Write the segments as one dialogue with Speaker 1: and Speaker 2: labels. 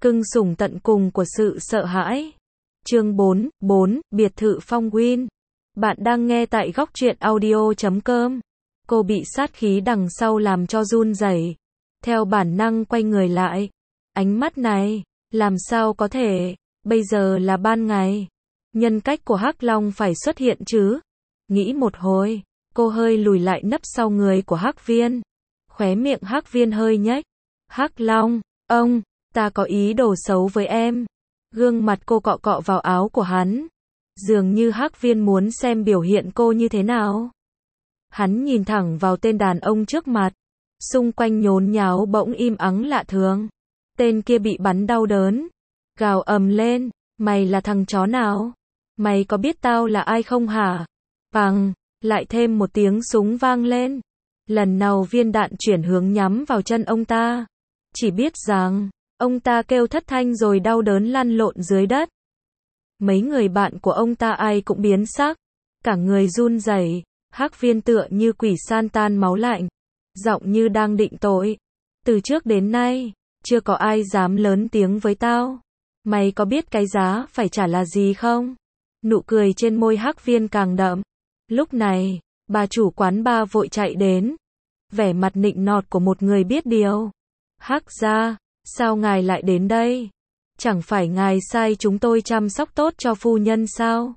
Speaker 1: Cưng sủng tận cùng của sự sợ hãi. Chương 4, biệt thự Phong Win. Bạn đang nghe tại góc truyện audio.com. Cô bị sát khí đằng sau làm cho run rẩy, theo bản năng quay người lại. Ánh mắt này, làm sao có thể, bây giờ là ban ngày. Nhân cách của Hắc Long phải xuất hiện chứ. Nghĩ một hồi, cô hơi lùi lại nấp sau người của Hắc Viên. Khóe miệng Hắc Viên hơi nhếch. Hắc Long, ông, ta có ý đồ xấu với em. Gương mặt cô cọ cọ vào áo của hắn. Dường như Hắc Viên muốn xem biểu hiện cô như thế nào. Hắn nhìn thẳng vào tên đàn ông trước mặt. Xung quanh nhốn nháo bỗng im ắng lạ thường. Tên kia bị bắn đau đớn. Gào ầm lên, mày là thằng chó nào? Mày có biết tao là ai không hả? Bằng, lại thêm một tiếng súng vang lên. Lần nào viên đạn chuyển hướng nhắm vào chân ông ta. Chỉ biết rằng, ông ta kêu thất thanh rồi đau đớn lăn lộn dưới đất. Mấy người bạn của ông ta ai cũng biến sắc. Cả người run rẩy. Hắc Viên tựa như quỷ san tan máu lạnh. Giọng như đang định tội. Từ trước đến nay, chưa có ai dám lớn tiếng với tao. Mày có biết cái giá phải trả là gì không? Nụ cười trên môi Hắc Viên càng đậm. Lúc này, bà chủ quán bar vội chạy đến. Vẻ mặt nịnh nọt của một người biết điều. Hắc gia, sao ngài lại đến đây? Chẳng phải ngài sai chúng tôi chăm sóc tốt cho phu nhân sao?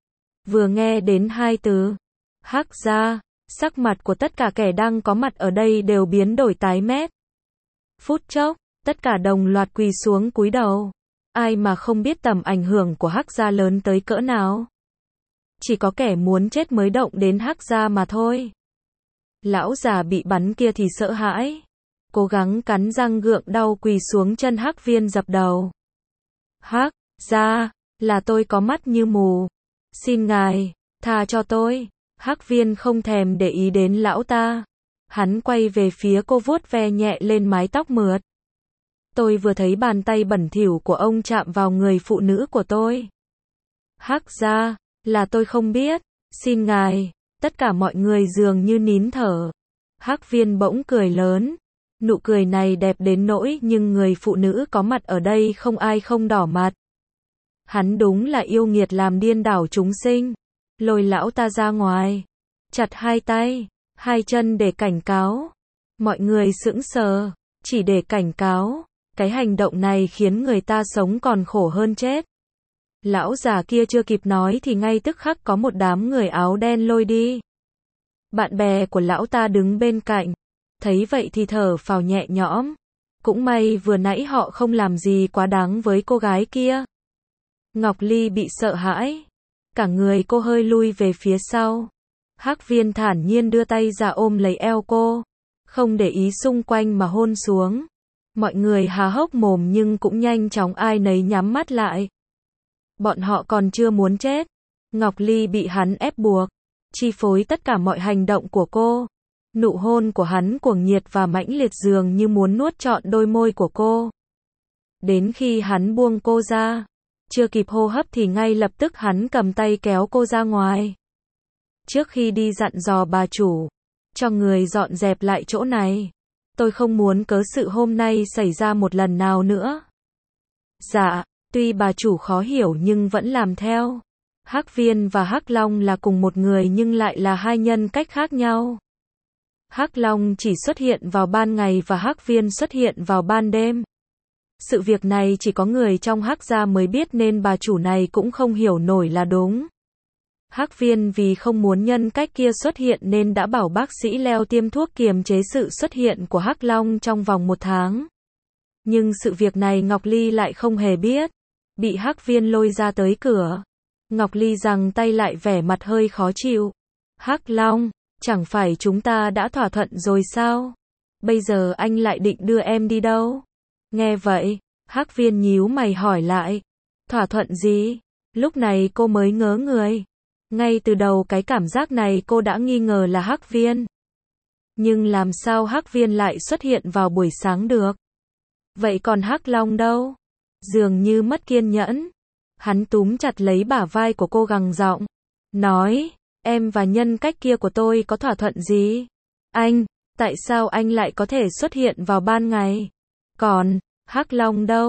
Speaker 1: Vừa nghe đến hai từ Hắc gia, sắc mặt của tất cả kẻ đang có mặt ở đây đều biến đổi tái mét. Phút chốc, tất cả đồng loạt quỳ xuống cúi đầu. Ai mà không biết tầm ảnh hưởng của Hắc gia lớn tới cỡ nào. Chỉ có kẻ muốn chết mới động đến Hắc gia mà thôi. Lão già bị bắn kia thì sợ hãi. Cố gắng cắn răng gượng đau quỳ xuống chân Hắc Viên dập đầu. Hắc gia, là tôi có mắt như mù. Xin ngài, tha cho tôi. Hắc Viên không thèm để ý đến lão ta. Hắn quay về phía cô vuốt ve nhẹ lên mái tóc mượt. Tôi vừa thấy bàn tay bẩn thỉu của ông chạm vào người phụ nữ của tôi. Hắc gia, là tôi không biết. Xin ngài. Tất cả mọi người dường như nín thở. Hắc Viên bỗng cười lớn. Nụ cười này đẹp đến nỗi nhưng người phụ nữ có mặt ở đây không ai không đỏ mặt. Hắn đúng là yêu nghiệt làm điên đảo chúng sinh. Lôi lão ta ra ngoài. Chặt hai tay, hai chân để cảnh cáo. Mọi người sững sờ. Chỉ để cảnh cáo. Cái hành động này khiến người ta sống còn khổ hơn chết. Lão già kia chưa kịp nói thì ngay tức khắc có một đám người áo đen lôi đi. Bạn bè của lão ta đứng bên cạnh. Thấy vậy thì thở phào nhẹ nhõm. Cũng may vừa nãy họ không làm gì quá đáng với cô gái kia. Ngọc Ly bị sợ hãi. Cả người cô hơi lui về phía sau. Hắc Viên thản nhiên đưa tay ra ôm lấy eo cô. Không để ý xung quanh mà hôn xuống. Mọi người há hốc mồm nhưng cũng nhanh chóng ai nấy nhắm mắt lại. Bọn họ còn chưa muốn chết. Ngọc Ly bị hắn ép buộc. Chi phối tất cả mọi hành động của cô. Nụ hôn của hắn cuồng nhiệt và mãnh liệt dường như muốn nuốt trọn đôi môi của cô. Đến khi hắn buông cô ra. Chưa kịp hô hấp thì ngay lập tức hắn cầm tay kéo cô ra ngoài. Trước khi đi dặn dò bà chủ. Cho người dọn dẹp lại chỗ này. Tôi không muốn cớ sự hôm nay xảy ra một lần nào nữa. Dạ, tuy bà chủ khó hiểu nhưng vẫn làm theo. Hắc Viên và Hắc Long là cùng một người nhưng lại là hai nhân cách khác nhau. Hắc Long chỉ xuất hiện vào ban ngày và Hắc Viên xuất hiện vào ban đêm. Sự việc này chỉ có người trong Hắc gia mới biết nên bà chủ này cũng không hiểu nổi là đúng. Hắc Viên vì không muốn nhân cách kia xuất hiện nên đã bảo bác sĩ Leo tiêm thuốc kiềm chế sự xuất hiện của Hắc Long trong vòng 1 tháng. Nhưng sự việc này Ngọc Ly lại không hề biết. Bị Hắc Viên lôi ra tới cửa. Ngọc Ly giằng tay lại vẻ mặt hơi khó chịu. Hắc Long, chẳng phải chúng ta đã thỏa thuận rồi sao? Bây giờ anh lại định đưa em đi đâu? Nghe vậy, Hắc Viên nhíu mày hỏi lại. Thỏa thuận gì? Lúc này cô mới ngớ người. Ngay từ đầu cái cảm giác này cô đã nghi ngờ là Hắc Viên. Nhưng làm sao Hắc Viên lại xuất hiện vào buổi sáng được? Vậy còn Hắc Long đâu? Dường như mất kiên nhẫn. Hắn túm chặt lấy bả vai của cô gằn giọng. Nói, em và nhân cách kia của tôi có thỏa thuận gì? Anh, tại sao anh lại có thể xuất hiện vào ban ngày? Còn, Hắc Long đâu?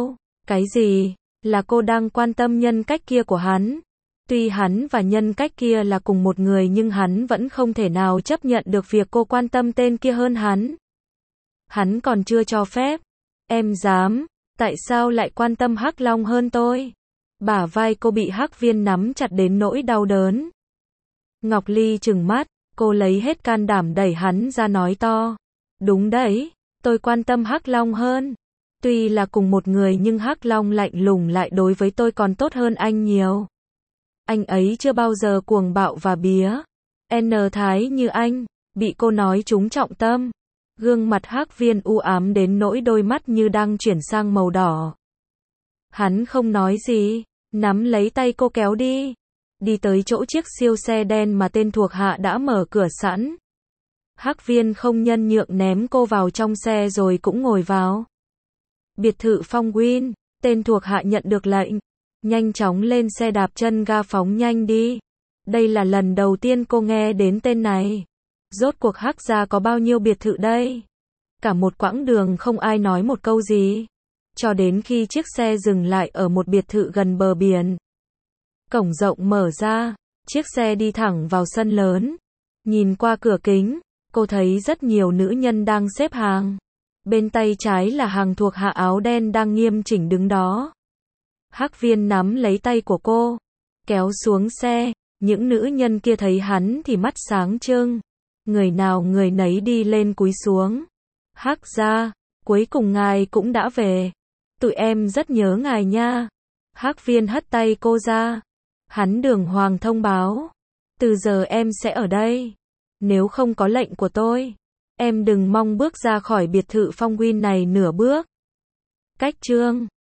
Speaker 1: Cái gì? Là cô đang quan tâm nhân cách kia của hắn. Tuy hắn và nhân cách kia là cùng một người nhưng hắn vẫn không thể nào chấp nhận được việc cô quan tâm tên kia hơn hắn. Hắn còn chưa cho phép. Em dám, tại sao lại quan tâm Hắc Long hơn tôi? Bả vai cô bị Hắc Viên nắm chặt đến nỗi đau đớn. Ngọc Ly trừng mắt, cô lấy hết can đảm đẩy hắn ra nói to. Đúng đấy, tôi quan tâm Hắc Long hơn. Tuy là cùng một người nhưng Hắc Long lạnh lùng lại đối với tôi còn tốt hơn anh nhiều. Anh ấy chưa bao giờ cuồng bạo và bía. N thái như anh, bị cô nói trúng trọng tâm. Gương mặt Hắc Viên u ám đến nỗi đôi mắt như đang chuyển sang màu đỏ. Hắn không nói gì, nắm lấy tay cô kéo đi. Đi tới chỗ chiếc siêu xe đen mà tên thuộc hạ đã mở cửa sẵn. Hắc Viên không nhân nhượng ném cô vào trong xe rồi cũng ngồi vào. Biệt thự Phong Nguyên, tên thuộc hạ nhận được lệnh. Nhanh chóng lên xe đạp chân ga phóng nhanh đi. Đây là lần đầu tiên cô nghe đến tên này. Rốt cuộc Hắc gia có bao nhiêu biệt thự đây? Cả một quãng đường không ai nói một câu gì. Cho đến khi chiếc xe dừng lại ở một biệt thự gần bờ biển. Cổng rộng mở ra, chiếc xe đi thẳng vào sân lớn. Nhìn qua cửa kính, cô thấy rất nhiều nữ nhân đang xếp hàng. Bên tay trái là hàng thuộc hạ áo đen đang nghiêm chỉnh đứng đó. Hắc Viên nắm lấy tay của cô, kéo xuống xe. Những nữ nhân kia thấy hắn thì mắt sáng trưng. Người nào người nấy đi lên cúi xuống. Hắc gia, cuối cùng ngài cũng đã về. Tụi em rất nhớ ngài nha. Hắc Viên hất tay cô ra. Hắn đường hoàng thông báo. Từ giờ em sẽ ở đây. Nếu không có lệnh của tôi, em đừng mong bước ra khỏi biệt thự Phong Nguyên này nửa bước. Cách chương